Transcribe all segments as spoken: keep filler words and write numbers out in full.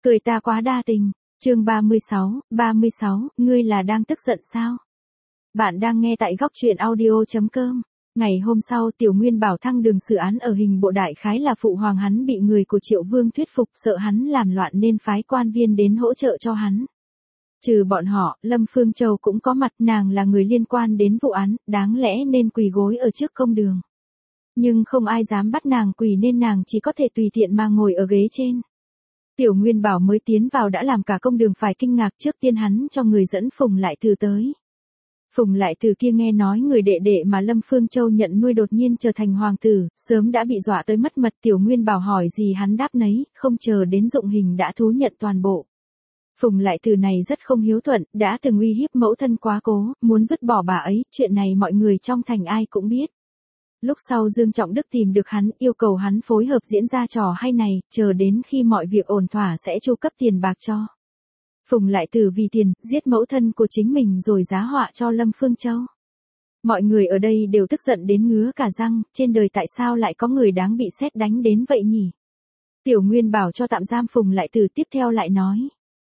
Cười ta quá đa tình. Chương ba mươi sáu, ba mươi sáu, ngươi là đang tức giận sao? Bạn đang nghe tại góc truyện audio chấm com. Ngày hôm sau, Tiểu Nguyên bảo thăng đường xử án ở hình bộ đại khái là phụ hoàng hắn bị người của Triệu Vương thuyết phục, sợ hắn làm loạn nên phái quan viên đến hỗ trợ cho hắn. Trừ bọn họ, Lâm Phương Châu cũng có mặt, nàng là người liên quan đến vụ án, đáng lẽ nên quỳ gối ở trước công đường. Nhưng không ai dám bắt nàng quỳ nên nàng chỉ có thể tùy tiện mà ngồi ở ghế trên. Tiểu Nguyên bảo mới tiến vào đã làm cả công đường phải kinh ngạc, trước tiên hắn cho người dẫn Phùng Lại Từ tới. Phùng Lại Từ kia nghe nói người đệ đệ mà Lâm Phương Châu nhận nuôi đột nhiên trở thành hoàng tử, sớm đã bị dọa tới mất mật. Tiểu Nguyên bảo hỏi gì hắn đáp nấy, không chờ đến dụng hình đã thú nhận toàn bộ. Phùng Lại Từ này rất không hiếu thuận, đã từng uy hiếp mẫu thân quá cố, muốn vứt bỏ bà ấy, chuyện này mọi người trong thành ai cũng biết. Lúc sau Dương Trọng Đức tìm được hắn, yêu cầu hắn phối hợp diễn ra trò hay này, chờ đến khi mọi việc ổn thỏa sẽ chu cấp tiền bạc cho. Phùng Lại Từ vì tiền, giết mẫu thân của chính mình rồi giá họa cho Lâm Phương Châu. Mọi người ở đây đều tức giận đến ngứa cả răng, trên đời tại sao lại có người đáng bị sét đánh đến vậy nhỉ? Tiểu Nguyên bảo cho tạm giam Phùng Lại Từ, tiếp theo lại nói.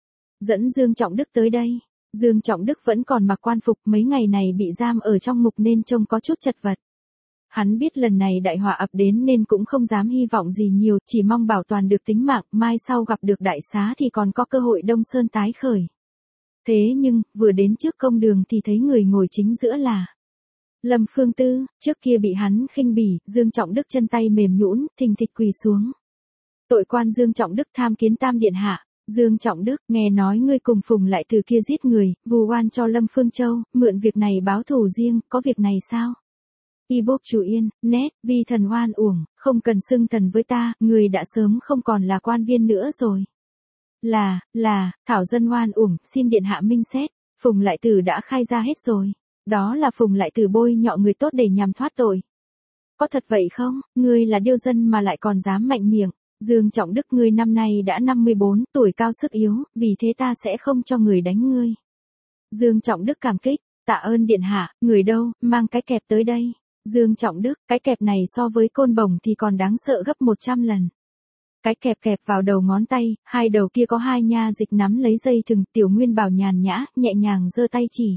Dẫn Dương Trọng Đức tới đây. Dương Trọng Đức vẫn còn mặc quan phục, mấy ngày này bị giam ở trong ngục nên trông có chút chật vật. Hắn biết lần này đại họa ập đến nên cũng không dám hy vọng gì nhiều, chỉ mong bảo toàn được tính mạng, mai sau gặp được đại xá thì còn có cơ hội Đông Sơn tái khởi. Thế nhưng, vừa đến trước công đường thì thấy người ngồi chính giữa là Lâm Phương Tư, trước kia bị hắn khinh bỉ, Dương Trọng Đức chân tay mềm nhũn, thình thịch quỳ xuống. Tội quan Dương Trọng Đức tham kiến Tam điện hạ. Dương Trọng Đức, nghe nói ngươi cùng Phùng Lại Từ kia giết người, vu oan cho Lâm Phương Châu, mượn việc này báo thù riêng, có việc này sao? Y bốc chủ yên, nét, vi thần oan uổng, không cần xưng thần với ta, người đã sớm không còn là quan viên nữa rồi. Là, là, thảo dân oan uổng, xin điện hạ minh xét. Phùng Lại Từ đã khai ra hết rồi. Đó là Phùng Lại Từ bôi nhọ người tốt để nhằm thoát tội. Có thật vậy không? Ngươi là điêu dân mà lại còn dám mạnh miệng. Dương Trọng Đức, ngươi năm nay đã năm mươi bốn, tuổi cao sức yếu, vì thế ta sẽ không cho người đánh ngươi. Dương Trọng Đức cảm kích, tạ ơn điện hạ, người đâu, mang cái kẹp tới đây. Dương Trọng Đức, cái kẹp này so với côn bổng thì còn đáng sợ gấp một trăm lần. Cái kẹp kẹp vào đầu ngón tay, hai đầu kia có hai nha dịch nắm lấy dây thừng. Tiểu Nguyên bảo nhàn nhã, nhẹ nhàng giơ tay chỉ.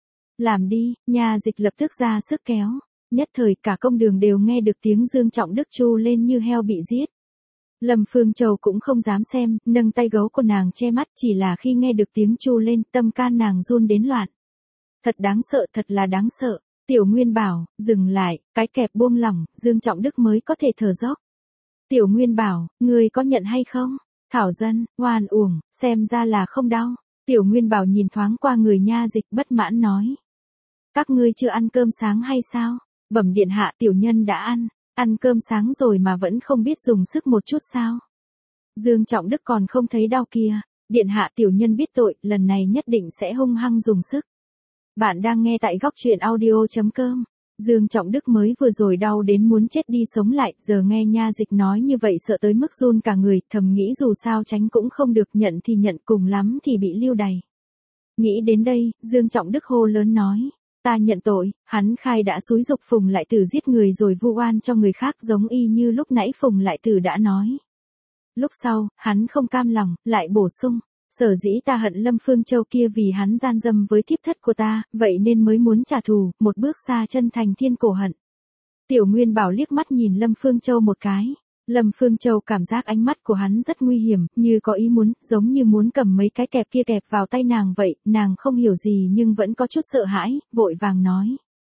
Làm đi, nha dịch lập tức ra sức kéo. Nhất thời cả công đường đều nghe được tiếng Dương Trọng Đức tru lên như heo bị giết. Lâm Phương Châu cũng không dám xem, nâng tay gấu của nàng che mắt, chỉ là khi nghe được tiếng tru lên, tâm can nàng run đến loạn. Thật đáng sợ, thật là đáng sợ. Tiểu Nguyên bảo, dừng lại, cái kẹp buông lỏng, Dương Trọng Đức mới có thể thở dốc. Tiểu Nguyên bảo, ngươi có nhận hay không? Thảo dân, oan uổng, xem ra là không đau. Tiểu Nguyên bảo nhìn thoáng qua người nha dịch bất mãn nói. Các ngươi chưa ăn cơm sáng hay sao? Bẩm điện hạ, tiểu nhân đã ăn. Ăn cơm sáng rồi mà vẫn không biết dùng sức một chút sao? Dương Trọng Đức còn không thấy đau kia. Điện hạ, tiểu nhân biết tội, lần này nhất định sẽ hung hăng dùng sức. Bạn đang nghe tại góc truyện audio chấm com. Dương Trọng Đức mới vừa rồi đau đến muốn chết đi sống lại, giờ nghe nha dịch nói như vậy sợ tới mức run cả người, thầm nghĩ dù sao tránh cũng không được, nhận thì nhận, cùng lắm thì bị lưu đày. Nghĩ đến đây, Dương Trọng Đức hô lớn nói. Ta nhận tội. Hắn khai đã xúi giục Phùng Lại Từ giết người rồi vu oan cho người khác, giống y như lúc nãy Phùng Lại Từ đã nói. Lúc sau, hắn không cam lòng, lại bổ sung. Sở dĩ ta hận Lâm Phương Châu kia vì hắn gian dâm với thiếp thất của ta, vậy nên mới muốn trả thù, một bước xa chân thành thiên cổ hận. Tiểu Nguyên bảo liếc mắt nhìn Lâm Phương Châu một cái. Lâm Phương Châu cảm giác ánh mắt của hắn rất nguy hiểm, như có ý muốn, giống như muốn cầm mấy cái kẹp kia kẹp vào tay nàng vậy, nàng không hiểu gì nhưng vẫn có chút sợ hãi, vội vàng nói.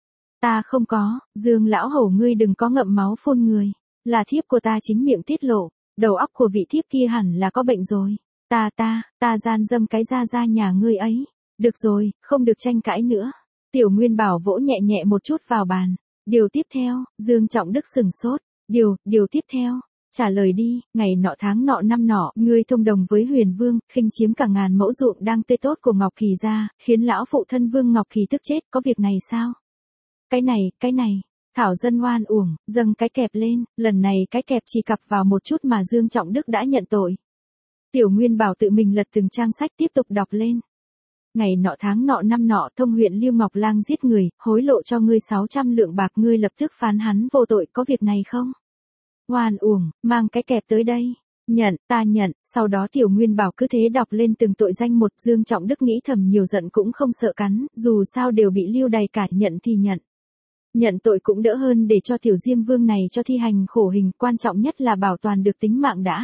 Ta không có, Dương lão hổ ngươi đừng có ngậm máu phun người, là thiếp của ta chính miệng tiết lộ, đầu óc của vị thiếp kia hẳn là có bệnh rồi. Ta ta, ta gian dâm cái gia gia nhà ngươi ấy. Được rồi, không được tranh cãi nữa. Tiểu Nguyên bảo vỗ nhẹ nhẹ một chút vào bàn. Điều tiếp theo, Dương Trọng Đức sừng sốt. Điều, điều tiếp theo. Trả lời đi, ngày nọ tháng nọ năm nọ, ngươi thông đồng với Huyền Vương, khinh chiếm cả ngàn mẫu ruộng đang tươi tốt của Ngọc Kỳ gia, khiến lão phụ thân Vương Ngọc Kỳ tức chết, có việc này sao? Cái này, cái này. Thảo dân oan uổng, dâng cái kẹp lên, lần này cái kẹp chỉ cặp vào một chút mà Dương Trọng Đức đã nhận tội. Tiểu Nguyên bảo tự mình lật từng trang sách tiếp tục đọc lên. Ngày nọ tháng nọ năm nọ, thông huyện Lưu Ngọc Lang giết người, hối lộ cho ngươi sáu trăm lượng bạc, ngươi lập tức phán hắn vô tội, có việc này không? Oan uổng, mang cái kẹp tới đây. Nhận, ta nhận, sau đó Tiểu Nguyên Bảo cứ thế đọc lên từng tội danh một. Dương Trọng Đức nghĩ thầm nhiều giận cũng không sợ cắn, dù sao đều bị lưu đày cả, nhận thì nhận. Nhận tội cũng đỡ hơn để cho Tiểu Diêm Vương này cho thi hành khổ hình, quan trọng nhất là bảo toàn được tính mạng đã.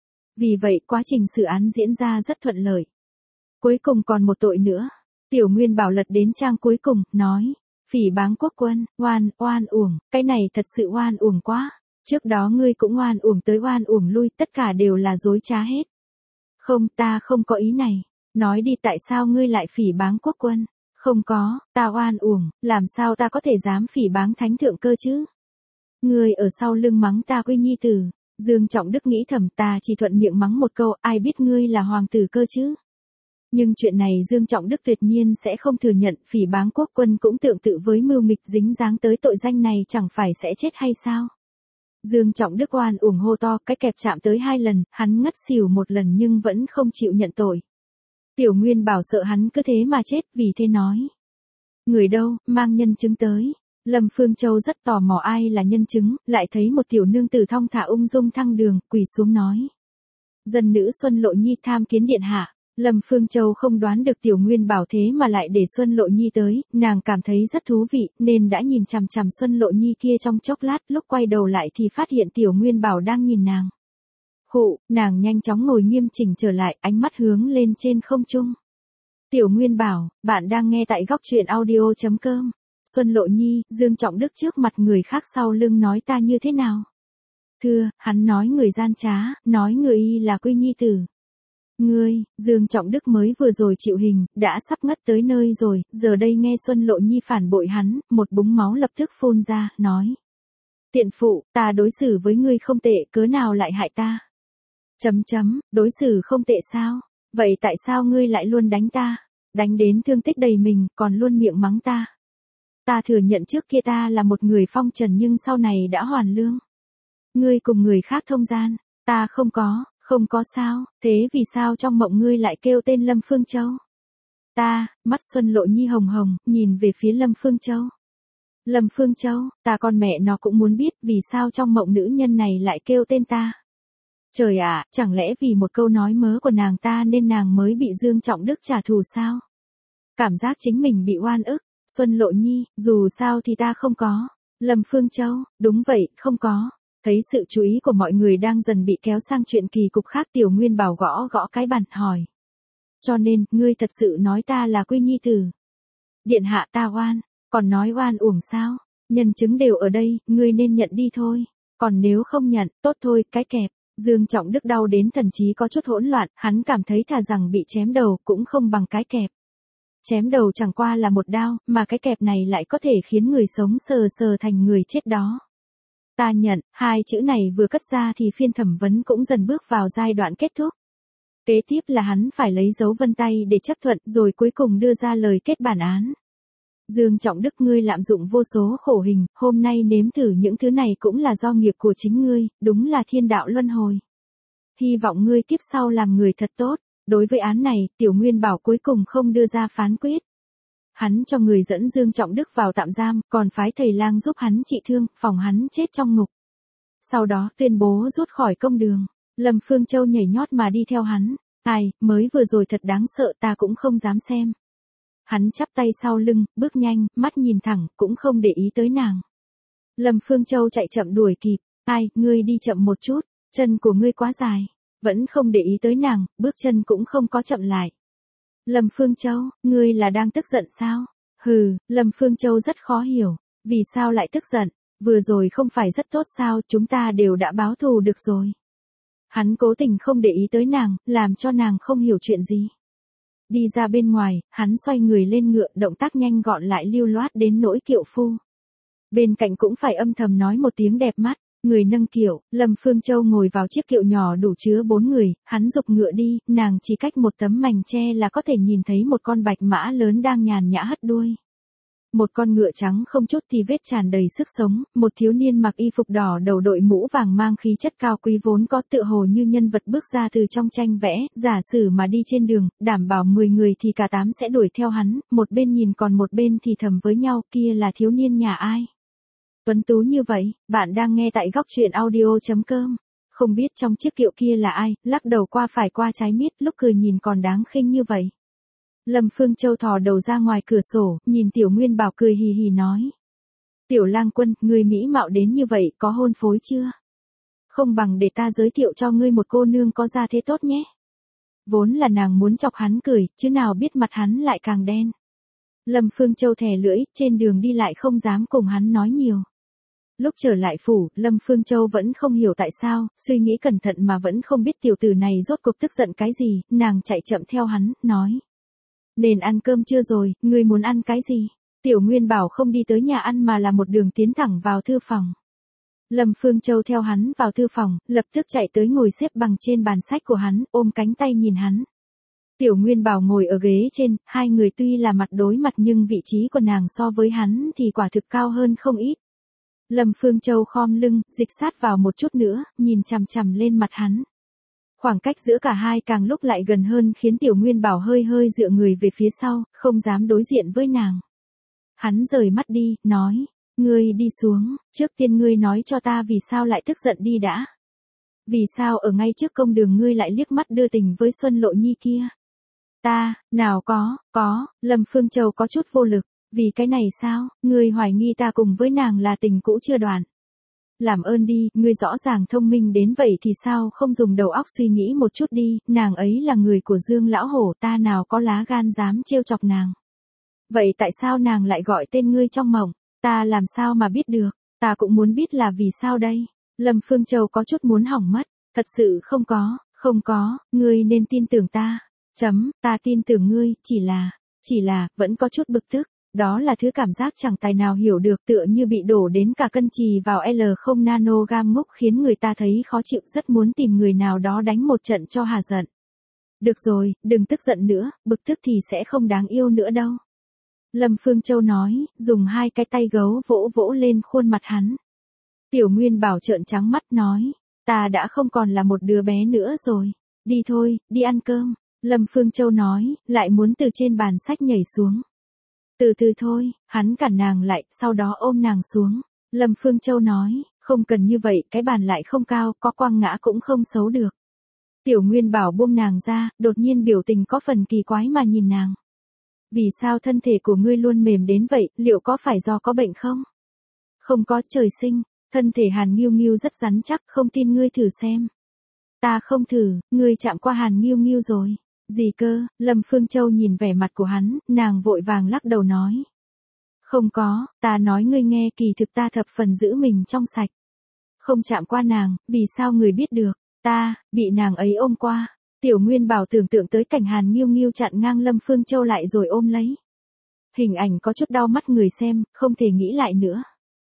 Vì vậy quá trình xử án diễn ra rất thuận lợi. Cuối cùng còn một tội nữa. Tiểu Nguyên Bảo lật đến trang cuối cùng, nói. Phỉ báng quốc quân, oan, oan uổng, cái này thật sự oan uổng quá. Trước đó ngươi cũng oan uổng tới oan uổng lui, tất cả đều là dối trá hết. Không, ta không có ý này. Nói đi, tại sao ngươi lại phỉ báng quốc quân? Không có, ta oan uổng, làm sao ta có thể dám phỉ báng thánh thượng cơ chứ? Ngươi ở sau lưng mắng ta quy nhi tử. Dương Trọng Đức nghĩ thầm, ta chỉ thuận miệng mắng một câu, ai biết ngươi là hoàng tử cơ chứ? Nhưng chuyện này Dương Trọng Đức tuyệt nhiên sẽ không thừa nhận, phỉ báng quốc quân cũng tương tự với mưu nghịch, dính dáng tới tội danh này chẳng phải sẽ chết hay sao? Dương Trọng Đức oan uổng hô to, cái kẹp chạm tới hai lần, hắn ngất xỉu một lần nhưng vẫn không chịu nhận tội. Tiểu Nguyên Bảo sợ hắn cứ thế mà chết, vì thế nói. Người đâu, mang nhân chứng tới. Lâm Phương Châu rất tò mò ai là nhân chứng, lại thấy một tiểu nương tử thong thả ung dung thăng đường, quỳ xuống nói. Dân nữ Xuân Lộ Nhi tham kiến điện hạ. Lâm Phương Châu không đoán được Tiểu Nguyên Bảo thế mà lại để Xuân Lộ Nhi tới, nàng cảm thấy rất thú vị, nên đã nhìn chằm chằm Xuân Lộ Nhi kia trong chốc lát, lúc quay đầu lại thì phát hiện Tiểu Nguyên Bảo đang nhìn nàng. Khụ, nàng nhanh chóng ngồi nghiêm chỉnh trở lại, ánh mắt hướng lên trên không trung. Tiểu Nguyên Bảo, bạn đang nghe tại góc truyện audio chấm com. Xuân Lộ Nhi, Dương Trọng Đức trước mặt người khác sau lưng nói ta như thế nào? Thưa, hắn nói người gian trá, nói người y là quy nhi tử. Ngươi, Dương Trọng Đức mới vừa rồi chịu hình, đã sắp ngất tới nơi rồi, giờ đây nghe Xuân Lộ Nhi phản bội hắn, một búng máu lập tức phun ra, nói. Tiện phụ, ta đối xử với ngươi không tệ, cớ nào lại hại ta? Chấm chấm, đối xử không tệ sao? Vậy tại sao ngươi lại luôn đánh ta? Đánh đến thương tích đầy mình, còn luôn miệng mắng ta. Ta thừa nhận trước kia ta là một người phong trần nhưng sau này đã hoàn lương. Ngươi cùng người khác thông gian, ta không có. Không có sao, thế vì sao trong mộng ngươi lại kêu tên Lâm Phương Châu? Ta, mắt Xuân Lộ Nhi hồng hồng, nhìn về phía Lâm Phương Châu. Lâm Phương Châu, ta con mẹ nó cũng muốn biết vì sao trong mộng nữ nhân này lại kêu tên ta. Trời ạ, chẳng lẽ vì một câu nói mớ của nàng ta nên nàng mới bị Dương Trọng Đức trả thù sao? Cảm giác chính mình bị oan ức, Xuân Lộ Nhi, dù sao thì ta không có. Lâm Phương Châu, đúng vậy, không có. Thấy sự chú ý của mọi người đang dần bị kéo sang chuyện kỳ cục khác, Tiểu Nguyên Bảo gõ gõ cái bàn, hỏi. Cho nên, ngươi thật sự nói ta là quy nhi tử. Điện hạ ta oan, còn nói oan uổng sao? Nhân chứng đều ở đây, ngươi nên nhận đi thôi. Còn nếu không nhận, tốt thôi, cái kẹp. Dương Trọng Đức đau đến thần trí có chút hỗn loạn, hắn cảm thấy thà rằng bị chém đầu cũng không bằng cái kẹp. Chém đầu chẳng qua là một đao, mà cái kẹp này lại có thể khiến người sống sờ sờ thành người chết đó. Ta nhận, hai chữ này vừa cất ra thì phiên thẩm vấn cũng dần bước vào giai đoạn kết thúc. Kế tiếp là hắn phải lấy dấu vân tay để chấp thuận rồi cuối cùng đưa ra lời kết bản án. Dương Trọng Đức, ngươi lạm dụng vô số khổ hình, hôm nay nếm thử những thứ này cũng là do nghiệp của chính ngươi, đúng là thiên đạo luân hồi. Hy vọng ngươi kiếp sau làm người thật tốt. Đối với án này, Tiểu Nguyên Bảo cuối cùng không đưa ra phán quyết. Hắn cho người dẫn Dương Trọng Đức vào tạm giam, còn phái thầy lang giúp hắn trị thương, phòng hắn chết trong ngục. Sau đó tuyên bố rút khỏi công đường. Lâm Phương Châu nhảy nhót mà đi theo hắn. Ai, mới vừa rồi thật đáng sợ, ta cũng không dám xem. Hắn chắp tay sau lưng, bước nhanh, mắt nhìn thẳng, cũng không để ý tới nàng. Lâm Phương Châu chạy chậm đuổi kịp. Ai, ngươi đi chậm một chút, chân của ngươi quá dài. Vẫn không để ý tới nàng, bước chân cũng không có chậm lại. Lâm Phương Châu, ngươi là đang tức giận sao? Hừ, Lâm Phương Châu rất khó hiểu. Vì sao lại tức giận? Vừa rồi không phải rất tốt sao, chúng ta đều đã báo thù được rồi. Hắn cố tình không để ý tới nàng, làm cho nàng không hiểu chuyện gì. Đi ra bên ngoài, hắn xoay người lên ngựa, động tác nhanh gọn lại lưu loát đến nỗi kiệu phu. Bên cạnh cũng phải âm thầm nói một tiếng đẹp mắt. Người nâng kiệu, Lâm Phương Châu ngồi vào chiếc kiệu nhỏ đủ chứa bốn người, hắn giục ngựa đi, nàng chỉ cách một tấm mành tre là có thể nhìn thấy một con bạch mã lớn đang nhàn nhã hất đuôi. Một con ngựa trắng không chút thì vết tràn đầy sức sống, một thiếu niên mặc y phục đỏ đầu đội mũ vàng mang khí chất cao quý vốn có tựa hồ như nhân vật bước ra từ trong tranh vẽ, giả sử mà đi trên đường, đảm bảo mười người thì cả tám sẽ đuổi theo hắn, một bên nhìn còn một bên thì thầm với nhau, kia là thiếu niên nhà ai. Tuấn tú như vậy, bạn đang nghe tại góc truyện audio chấm com. Không biết trong chiếc kiệu kia là ai, lắc đầu qua phải qua trái miết, lúc cười nhìn còn đáng khinh như vậy. Lâm Phương Châu thò đầu ra ngoài cửa sổ, nhìn Tiểu Nguyên Bảo cười hì hì nói. Tiểu Lang Quân, người mỹ mạo đến như vậy, có hôn phối chưa? Không bằng để ta giới thiệu cho ngươi một cô nương có gia thế tốt nhé. Vốn là nàng muốn chọc hắn cười, chứ nào biết mặt hắn lại càng đen. Lâm Phương Châu thè lưỡi, trên đường đi lại không dám cùng hắn nói nhiều. Lúc trở lại phủ, Lâm Phương Châu vẫn không hiểu tại sao, suy nghĩ cẩn thận mà vẫn không biết tiểu tử này rốt cuộc tức giận cái gì, nàng chạy chậm theo hắn, nói. Nên ăn cơm chưa rồi, ngươi muốn ăn cái gì? Tiểu Nguyên Bảo không đi tới nhà ăn mà là một đường tiến thẳng vào thư phòng. Lâm Phương Châu theo hắn vào thư phòng, lập tức chạy tới ngồi xếp bằng trên bàn sách của hắn, ôm cánh tay nhìn hắn. Tiểu Nguyên Bảo ngồi ở ghế trên, hai người tuy là mặt đối mặt nhưng vị trí của nàng so với hắn thì quả thực cao hơn không ít. Lâm Phương Châu khom lưng, dịch sát vào một chút nữa, nhìn chằm chằm lên mặt hắn. Khoảng cách giữa cả hai càng lúc lại gần hơn khiến Tiểu Nguyên Bảo hơi hơi dựa người về phía sau, không dám đối diện với nàng. Hắn rời mắt đi, nói, ngươi đi xuống, trước tiên ngươi nói cho ta vì sao lại tức giận đi đã. Vì sao ở ngay trước công đường ngươi lại liếc mắt đưa tình với Xuân Lộ Nhi kia? Ta, nào có, có, Lâm Phương Châu có chút vô lực, vì cái này sao, ngươi hoài nghi ta cùng với nàng là tình cũ chưa đoạn. Làm ơn đi, ngươi rõ ràng thông minh đến vậy thì sao không dùng đầu óc suy nghĩ một chút đi, nàng ấy là người của Dương Lão Hổ, ta nào có lá gan dám trêu chọc nàng. Vậy tại sao nàng lại gọi tên ngươi trong mộng, ta làm sao mà biết được, ta cũng muốn biết là vì sao đây. Lâm Phương Châu có chút muốn hỏng mất, thật sự không có, không có, ngươi nên tin tưởng ta, chấm, ta tin tưởng ngươi, chỉ là, chỉ là, vẫn có chút bực tức. Đó là thứ cảm giác chẳng tài nào hiểu được, tựa như bị đổ đến cả cân chì vào L không nanogam ngốc, khiến người ta thấy khó chịu, rất muốn tìm người nào đó đánh một trận cho hà giận. Được rồi, đừng tức giận nữa, bực tức thì sẽ không đáng yêu nữa đâu. Lâm Phương Châu nói, dùng hai cái tay gấu vỗ vỗ lên khuôn mặt hắn. Tiểu Nguyên Bảo trợn trắng mắt nói, ta đã không còn là một đứa bé nữa rồi, đi thôi, đi ăn cơm. Lâm Phương Châu nói, lại muốn từ trên bàn sách nhảy xuống. Từ từ thôi, hắn cản nàng lại, sau đó ôm nàng xuống. Lâm Phương Châu nói, không cần như vậy, cái bàn lại không cao, có quăng ngã cũng không xấu được. Tiểu Nguyên Bảo buông nàng ra, đột nhiên biểu tình có phần kỳ quái mà nhìn nàng. Vì sao thân thể của ngươi luôn mềm đến vậy, liệu có phải do có bệnh không? Không có, trời sinh, thân thể Hàn Nghiêu Nghiêu rất rắn chắc, không tin ngươi thử xem. Ta không thử, ngươi chạm qua Hàn Nghiêu Nghiêu rồi. Gì cơ? Lâm Phương Châu nhìn vẻ mặt của hắn, nàng vội vàng lắc đầu nói. Không có, ta nói ngươi nghe, kỳ thực ta thập phần giữ mình trong sạch. Không chạm qua nàng, vì sao người biết được, ta, bị nàng ấy ôm qua. Tiểu Nguyên Bảo tưởng tượng tới cảnh Hàn Nghiêu Nghiêu chặn ngang Lâm Phương Châu lại rồi ôm lấy. Hình ảnh có chút đau mắt người xem, không thể nghĩ lại nữa.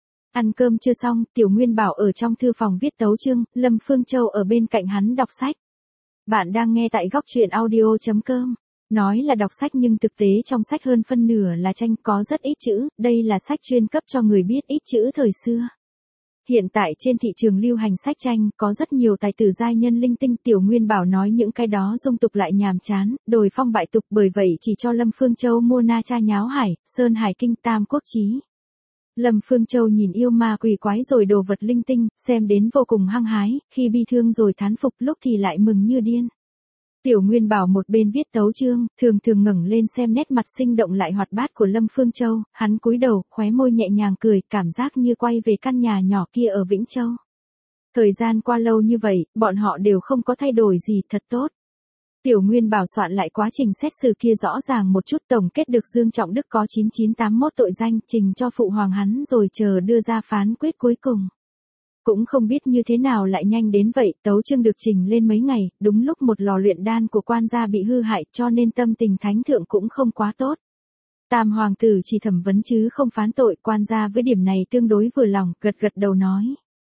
Ăn cơm chưa xong, Tiểu Nguyên Bảo ở trong thư phòng viết tấu chương, Lâm Phương Châu ở bên cạnh hắn đọc sách. Bạn đang nghe tại góc truyện audio chấm com. Nói là đọc sách nhưng thực tế trong sách hơn phân nửa là tranh, có rất ít chữ, đây là sách chuyên cấp cho người biết ít chữ thời xưa. Hiện tại trên thị trường lưu hành sách tranh, có rất nhiều tài tử giai nhân linh tinh. Tiểu Nguyên Bảo nói những cái đó dung tục lại nhàm chán, đồi phong bại tục, bởi vậy chỉ cho Lâm Phương Châu mua Na Cha Nháo Hải, Sơn Hải Kinh, Tam Quốc Chí. Lâm Phương Châu nhìn yêu ma quỷ quái rồi đồ vật linh tinh, xem đến vô cùng hăng hái, khi bi thương rồi thán phục, lúc thì lại mừng như điên. Tiểu Nguyên Bảo một bên viết tấu chương, thường thường ngẩng lên xem nét mặt sinh động lại hoạt bát của Lâm Phương Châu, hắn cúi đầu, khóe môi nhẹ nhàng cười, cảm giác như quay về căn nhà nhỏ kia ở Vĩnh Châu. Thời gian qua lâu như vậy, bọn họ đều không có thay đổi gì, thật tốt. Tiểu Nguyên Bảo soạn lại quá trình xét xử kia rõ ràng một chút, tổng kết được Dương Trọng Đức có chín chín tám mốt tội danh, trình cho phụ hoàng hắn rồi chờ đưa ra phán quyết cuối cùng. Cũng không biết như thế nào lại nhanh đến vậy, tấu chương được trình lên mấy ngày, đúng lúc một lò luyện đan của quan gia bị hư hại, cho nên tâm tình thánh thượng cũng không quá tốt. Tam hoàng tử chỉ thẩm vấn chứ không phán tội, quan gia với điểm này tương đối vừa lòng, gật gật đầu nói.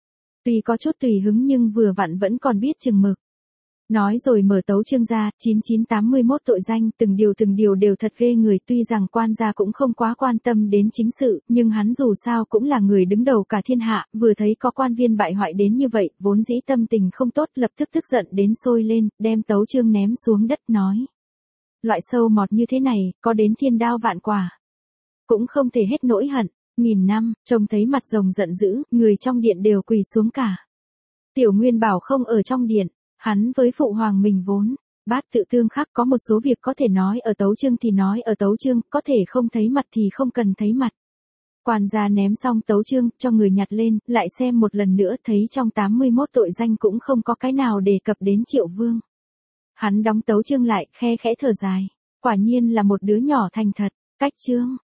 Tuy có chút tùy hứng nhưng vừa vặn vẫn còn biết chừng mực. Nói rồi mở tấu chương ra, chín chín tám mốt tội danh, từng điều từng điều đều thật ghê người, tuy rằng quan gia cũng không quá quan tâm đến chính sự, nhưng hắn dù sao cũng là người đứng đầu cả thiên hạ, vừa thấy có quan viên bại hoại đến như vậy, vốn dĩ tâm tình không tốt, lập tức tức giận đến sôi lên, đem tấu chương ném xuống đất nói. Loại sâu mọt như thế này, có đến thiên đao vạn quả. Cũng không thể hết nỗi hận, nghìn năm, trông thấy mặt rồng giận dữ, người trong điện đều quỳ xuống cả. Tiểu Nguyên bảo không ở trong điện, hắn với phụ hoàng mình vốn, bát tự tương khắc, có một số việc có thể nói ở tấu chương thì nói ở tấu chương, có thể không thấy mặt thì không cần thấy mặt. Quản gia ném xong tấu chương, cho người nhặt lên, lại xem một lần nữa, thấy trong tám mươi mốt tội danh cũng không có cái nào đề cập đến Triệu Vương. Hắn đóng tấu chương lại, khe khẽ thở dài, quả nhiên là một đứa nhỏ thành thật, cách chương.